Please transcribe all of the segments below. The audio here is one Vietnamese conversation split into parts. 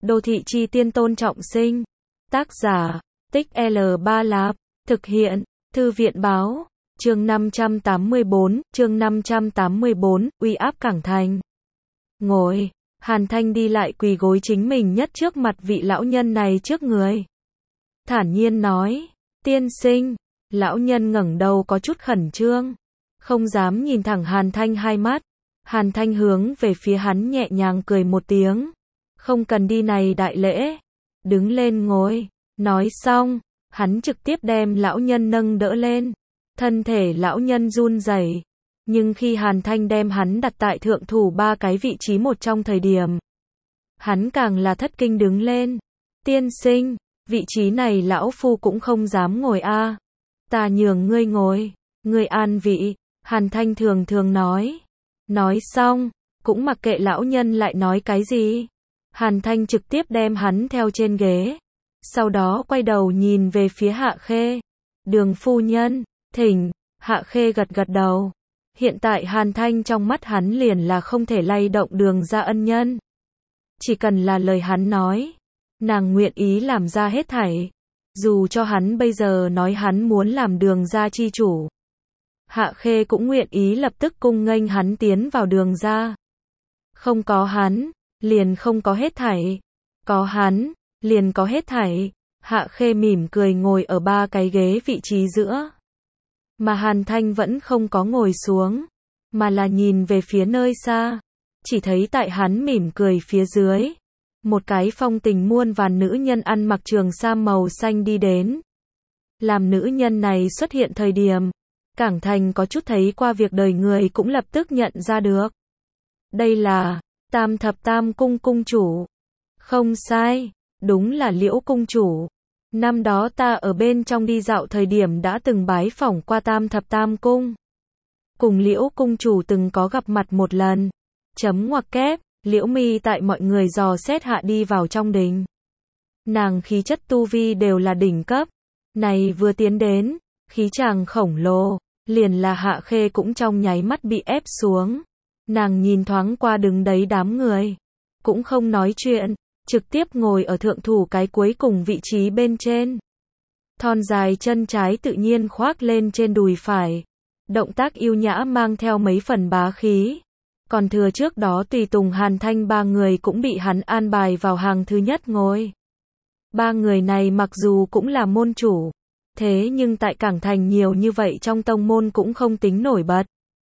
Đô thị chi tiên Tôn Trọng Sinh. Tác giả, Tích L3 Lạp. Thực hiện, Thư viện báo. Chương 584, uy áp Cảng Thành. Ngồi, Hàn Thanh đi lại quỳ gối chính mình nhất trước mặt vị lão nhân này trước người. Thản nhiên nói, tiên sinh. Lão nhân ngẩng đầu có chút khẩn trương, không dám nhìn thẳng Hàn Thanh hai mắt. Hàn Thanh hướng về phía hắn nhẹ nhàng cười một tiếng. Không cần đi này đại lễ. Đứng lên ngồi. Nói xong, hắn trực tiếp đem lão nhân nâng đỡ lên. Thân thể lão nhân run rẩy, nhưng khi Hàn Thanh đem hắn đặt tại thượng thủ ba cái vị trí một trong thời điểm, hắn càng là thất kinh đứng lên. Tiên sinh, vị trí này lão phu cũng không dám ngồi a. Ta nhường ngươi ngồi, ngươi an vị. Hàn Thanh thường thường nói. Nói xong, cũng mặc kệ lão nhân lại nói cái gì. Hàn Thanh trực tiếp đem hắn theo trên ghế. Sau đó quay đầu nhìn về phía Hạ Khê. Đường phu nhân, thỉnh. Hạ Khê gật gật đầu. Hiện tại Hàn Thanh trong mắt hắn liền là không thể lay động Đường gia ân nhân. Chỉ cần là lời hắn nói, nàng nguyện ý làm ra hết thảy. Dù cho hắn bây giờ nói hắn muốn làm Đường gia chi chủ, Hạ Khê cũng nguyện ý lập tức cung nghênh hắn tiến vào Đường gia. Không có hắn, liền không có hết thảy. Có hắn, liền có hết thảy. Hạ Khê mỉm cười ngồi ở ba cái ghế vị trí giữa. Mà Hàn Thanh vẫn không có ngồi xuống, mà là nhìn về phía nơi xa. Chỉ thấy tại hắn mỉm cười phía dưới, một cái phong tình muôn vàn nữ nhân ăn mặc trường sam màu xanh đi đến. Làm nữ nhân này xuất hiện thời điểm, Cảng Thành có chút thấy qua việc đời người cũng lập tức nhận ra được. Đây là Tam Thập Tam Cung cung chủ. Không sai, đúng là Liễu cung chủ. Năm đó ta ở bên trong đi dạo thời điểm đã từng bái phỏng qua Tam Thập Tam Cung. Cùng Liễu cung chủ từng có gặp mặt một lần. Chấm ngoặc kép, Liễu Mi tại mọi người dò xét hạ đi vào trong đình. Nàng khí chất tu vi đều là đỉnh cấp. Này vừa tiến đến, khí chàng khổng lồ, liền là Hạ Khê cũng trong nháy mắt bị ép xuống. Nàng nhìn thoáng qua đứng đấy đám người, cũng không nói chuyện, trực tiếp ngồi ở thượng thủ cái cuối cùng vị trí bên trên. Thon dài chân trái tự nhiên khoác lên trên đùi phải. Động tác yêu nhã mang theo mấy phần bá khí. Còn thừa trước đó tùy tùng Hàn Thanh ba người cũng bị hắn an bài vào hàng thứ nhất ngồi. Ba người này mặc dù cũng là môn chủ, thế nhưng tại Cảng Thành nhiều như vậy trong tông môn cũng không tính nổi bật.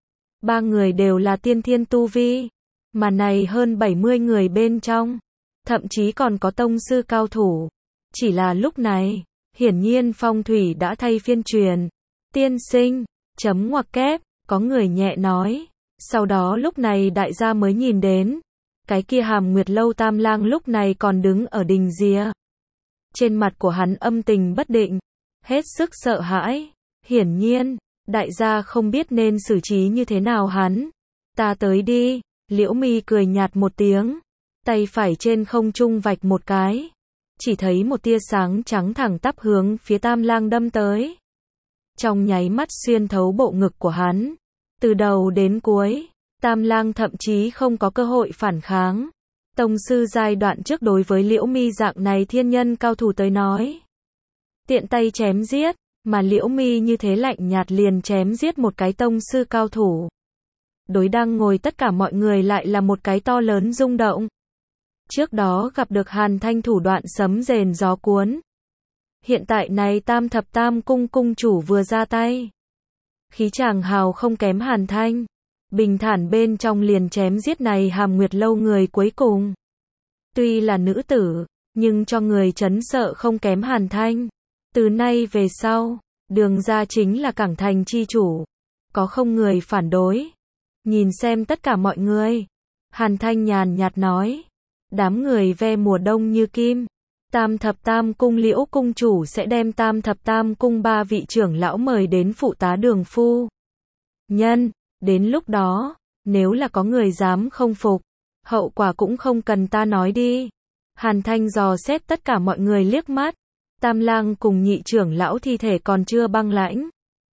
Ba người đều là tiên thiên tu vi, mà này hơn 70 người bên trong, thậm chí còn có tông sư cao thủ. Chỉ là lúc này, hiển nhiên phong thủy đã thay phiên truyền. Tiên sinh, chấm ngoặc kép, có người nhẹ nói. Sau đó lúc này đại gia mới nhìn đến, cái kia Hàm Nguyệt Lâu Tam Lang lúc này còn đứng ở đình rìa. Trên mặt của hắn âm tình bất định, hết sức sợ hãi. Hiển nhiên, đại gia không biết nên xử trí như thế nào hắn. Ta tới đi. Liễu Mi cười nhạt một tiếng, tay phải trên không trung vạch một cái. Chỉ thấy một tia sáng trắng thẳng tắp hướng phía Tam Lang đâm tới. Trong nháy mắt xuyên thấu bộ ngực của hắn. Từ đầu đến cuối, Tam Lang thậm chí không có cơ hội phản kháng. Tông sư giai đoạn trước đối với Liễu Mi dạng này thiên nhân cao thủ tới nói, tiện tay chém giết, mà Liễu Mi như thế lạnh nhạt liền chém giết một cái tông sư cao thủ. Đối đang ngồi tất cả mọi người lại là một cái to lớn rung động. Trước đó gặp được Hàn Thanh thủ đoạn sấm rền gió cuốn. Hiện tại này Tam Thập Tam Cung cung chủ vừa ra tay, khí chàng hào không kém Hàn Thanh. Bình thản bên trong liền chém giết này Hàm Nguyệt Lâu người cuối cùng. Tuy là nữ tử, nhưng cho người chấn sợ không kém Hàn Thanh. Từ nay về sau, Đường gia chính là Cảng Thành chi chủ. Có không người phản đối. Nhìn xem tất cả mọi người. Hàn Thanh nhàn nhạt nói. Đám người ve mùa đông như kim. Tam Thập Tam Cung Liễu cung chủ sẽ đem Tam Thập Tam Cung ba vị trưởng lão mời đến phụ tá Đường phu nhân. Đến lúc đó, nếu là có người dám không phục, hậu quả cũng không cần ta nói đi. Hàn Thanh dò xét tất cả mọi người liếc mắt. Tam Lang cùng nhị trưởng lão thi thể còn chưa băng lãnh.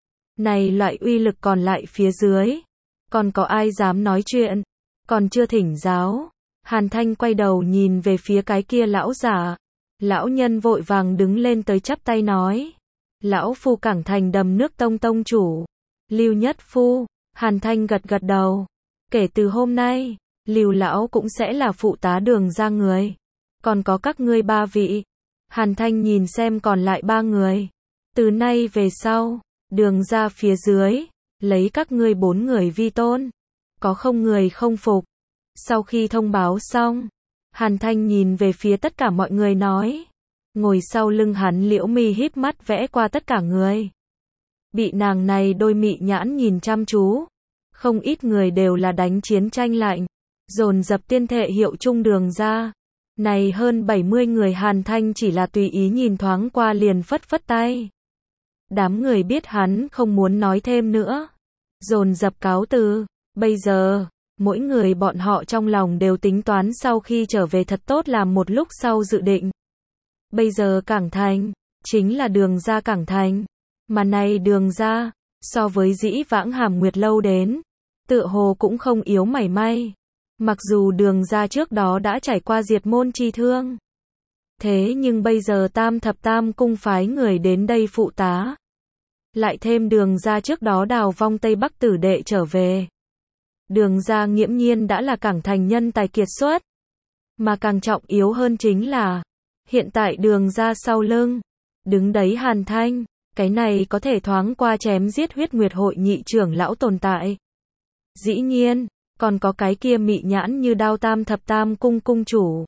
Này loại uy lực còn lại phía dưới. Còn có ai dám nói chuyện? Còn chưa thỉnh giáo. Hàn Thanh quay đầu nhìn về phía cái kia lão giả. Lão nhân vội vàng đứng lên tới chắp tay nói. Lão phu Cảng Thành đầm nước tông tông chủ. Lưu Nhất Phu. Hàn Thanh gật gật đầu. Kể từ hôm nay, Lưu lão cũng sẽ là phụ tá Đường gia người. Còn có các ngươi 3 vị. Hàn Thanh nhìn xem còn lại 3 người. Từ nay về sau, Đường gia phía dưới, lấy các ngươi 4 người vi tôn. Có không người không phục. Sau khi thông báo xong, Hàn Thanh nhìn về phía tất cả mọi người nói. Ngồi sau lưng hắn Liễu Mi híp mắt vẽ qua tất cả người. Bị nàng này đôi mị nhãn nhìn chăm chú. Không ít người đều là đánh chiến tranh lạnh. Dồn dập tiên thệ hiệu chung Đường gia. Này hơn 70 người Hàn Thanh chỉ là tùy ý nhìn thoáng qua liền phất phất tay. Đám người biết hắn không muốn nói thêm nữa. Dồn dập cáo từ. Bây giờ, mỗi người bọn họ trong lòng đều tính toán sau khi trở về thật tốt làm một lúc sau dự định. Bây giờ Cảng Thành, chính là Đường gia Cảng Thành. Mà này Đường gia, so với dĩ vãng Hàm Nguyệt lâu đến, tựa hồ cũng không yếu mảy may. Mặc dù Đường gia trước đó đã trải qua diệt môn chi thương. Thế nhưng bây giờ Tam Thập Tam cung phái người đến đây phụ tá. Lại thêm Đường gia trước đó đào vong Tây Bắc tử đệ trở về. Đường gia nghiễm nhiên đã là Cảng Thành nhân tài kiệt xuất. Mà càng trọng yếu hơn chính là, hiện tại Đường gia sau lưng, đứng đấy Hàn Thanh, cái này có thể thoáng qua chém giết Huyết Nguyệt hội nhị trưởng lão tồn tại. Dĩ nhiên, còn có cái kia mị nhãn như đao Tam Thập Tam cung cung chủ.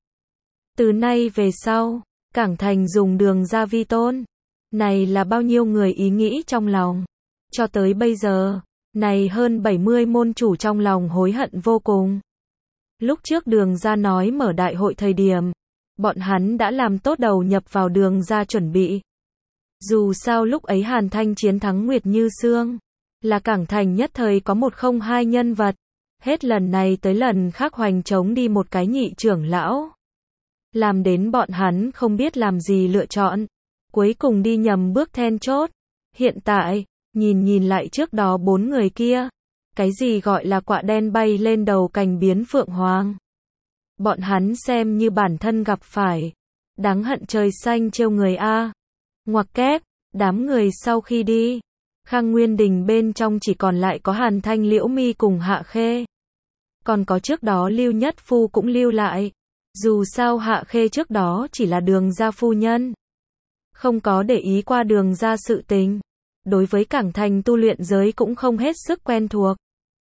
Từ nay về sau, Cảng Thành dùng Đường gia vi tôn. Này là bao nhiêu người ý nghĩ trong lòng. Cho tới bây giờ, này hơn 70 môn chủ trong lòng hối hận vô cùng. Lúc trước Đường gia nói mở đại hội thời điểm, bọn hắn đã làm tốt đầu nhập vào Đường gia chuẩn bị. Dù sao lúc ấy Hàn Thanh chiến thắng Nguyệt Như Sương, là Cảng Thành nhất thời có 102 nhân vật. Hết lần này tới lần khác hoành chống đi một cái nhị trưởng lão. Làm đến bọn hắn không biết làm gì lựa chọn. Cuối cùng đi nhầm bước then chốt. Hiện tại, nhìn lại trước đó 4 người kia. Cái gì gọi là quạ đen bay lên đầu cành biến phượng hoàng. Bọn hắn xem như bản thân gặp phải. Đáng hận trời xanh trêu người a. Ngoặc kép, đám người sau khi đi. Khang Nguyên Đình bên trong chỉ còn lại có Hàn Thanh Liễu Mi cùng Hạ Khê. Còn có trước đó Lưu Nhất Phu cũng lưu lại. Dù sao Hạ Khê trước đó chỉ là Đường gia phu nhân. Không có để ý qua Đường gia sự tình. Đối với Cảng Thành tu luyện giới cũng không hết sức quen thuộc.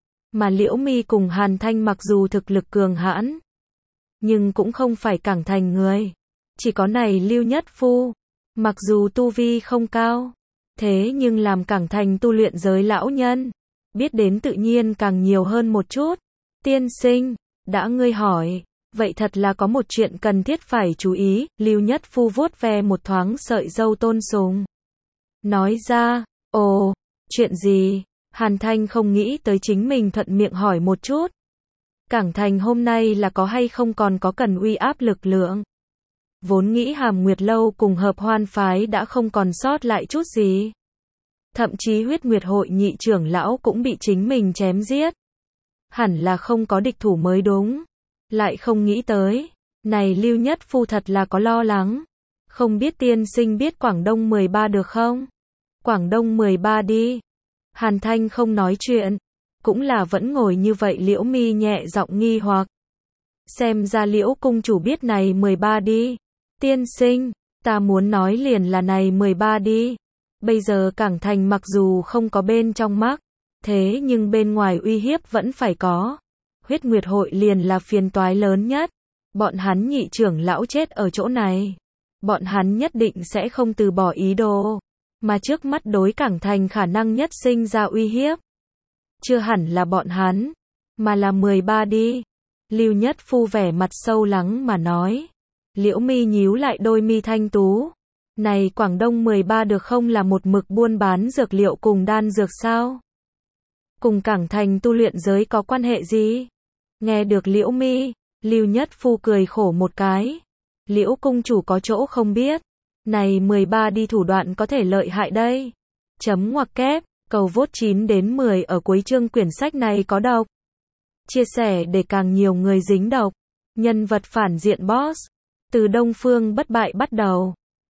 Mà Liễu Mi cùng Hàn Thanh mặc dù thực lực cường hãn, nhưng cũng không phải Cảng Thành người. Chỉ có này Lưu Nhất Phu, mặc dù tu vi không cao, thế nhưng làm Cảng Thành tu luyện giới lão nhân, biết đến tự nhiên càng nhiều hơn một chút. Tiên sinh, đã ngươi hỏi, vậy thật là có một chuyện cần thiết phải chú ý. Lưu Nhất Phu vuốt ve một thoáng sợi râu tôn sùng. Nói ra, ồ, chuyện gì? Hàn Thanh không nghĩ tới chính mình thuận miệng hỏi một chút. Cảng Thành hôm nay là có hay không còn có cần uy áp lực lượng. Vốn nghĩ Hàm Nguyệt lâu cùng Hợp Hoan phái đã không còn sót lại chút gì. Thậm chí Huyết Nguyệt hội nhị trưởng lão cũng bị chính mình chém giết. Hẳn là không có địch thủ mới đúng. Lại không nghĩ tới, này Lưu Nhất Phu thật là có lo lắng. Không biết tiên sinh biết Quảng Đông 13 được không? Quảng Đông 13 đi. Hàn Thanh không nói chuyện, cũng là vẫn ngồi như vậy. Liễu Mi nhẹ giọng nghi hoặc. Xem ra Liễu cung chủ biết này 13 đi. Tiên sinh, ta muốn nói liền là này 13 đi. Bây giờ Cảng Thành mặc dù không có bên trong mắt, thế nhưng bên ngoài uy hiếp vẫn phải có. Huyết Nguyệt hội liền là phiền toái lớn nhất. Bọn hắn nhị trưởng lão chết ở chỗ này. Bọn hắn nhất định sẽ không từ bỏ ý đồ. Mà trước mắt đối Cảng Thành khả năng nhất sinh ra uy hiếp. Chưa hẳn là bọn hắn, mà là 13 đi. Lưu Nhất Phu vẻ mặt sâu lắng mà nói. Liễu Mi nhíu lại đôi mi thanh tú. Này Quảng Đông 13 được không là một mực buôn bán dược liệu cùng đan dược sao? Cùng Cảng Thành tu luyện giới có quan hệ gì? Nghe được Liễu Mi, Lưu Nhất Phu cười khổ một cái. Liễu cung chủ có chỗ không biết. Này 13 đi thủ đoạn có thể lợi hại đây. Chấm ngoặc kép, cầu vote 9 đến 10 ở cuối chương quyển sách này có độc. Chia sẻ để càng nhiều người dính độc. Nhân vật phản diện boss. Từ Đông Phương bất bại bắt đầu.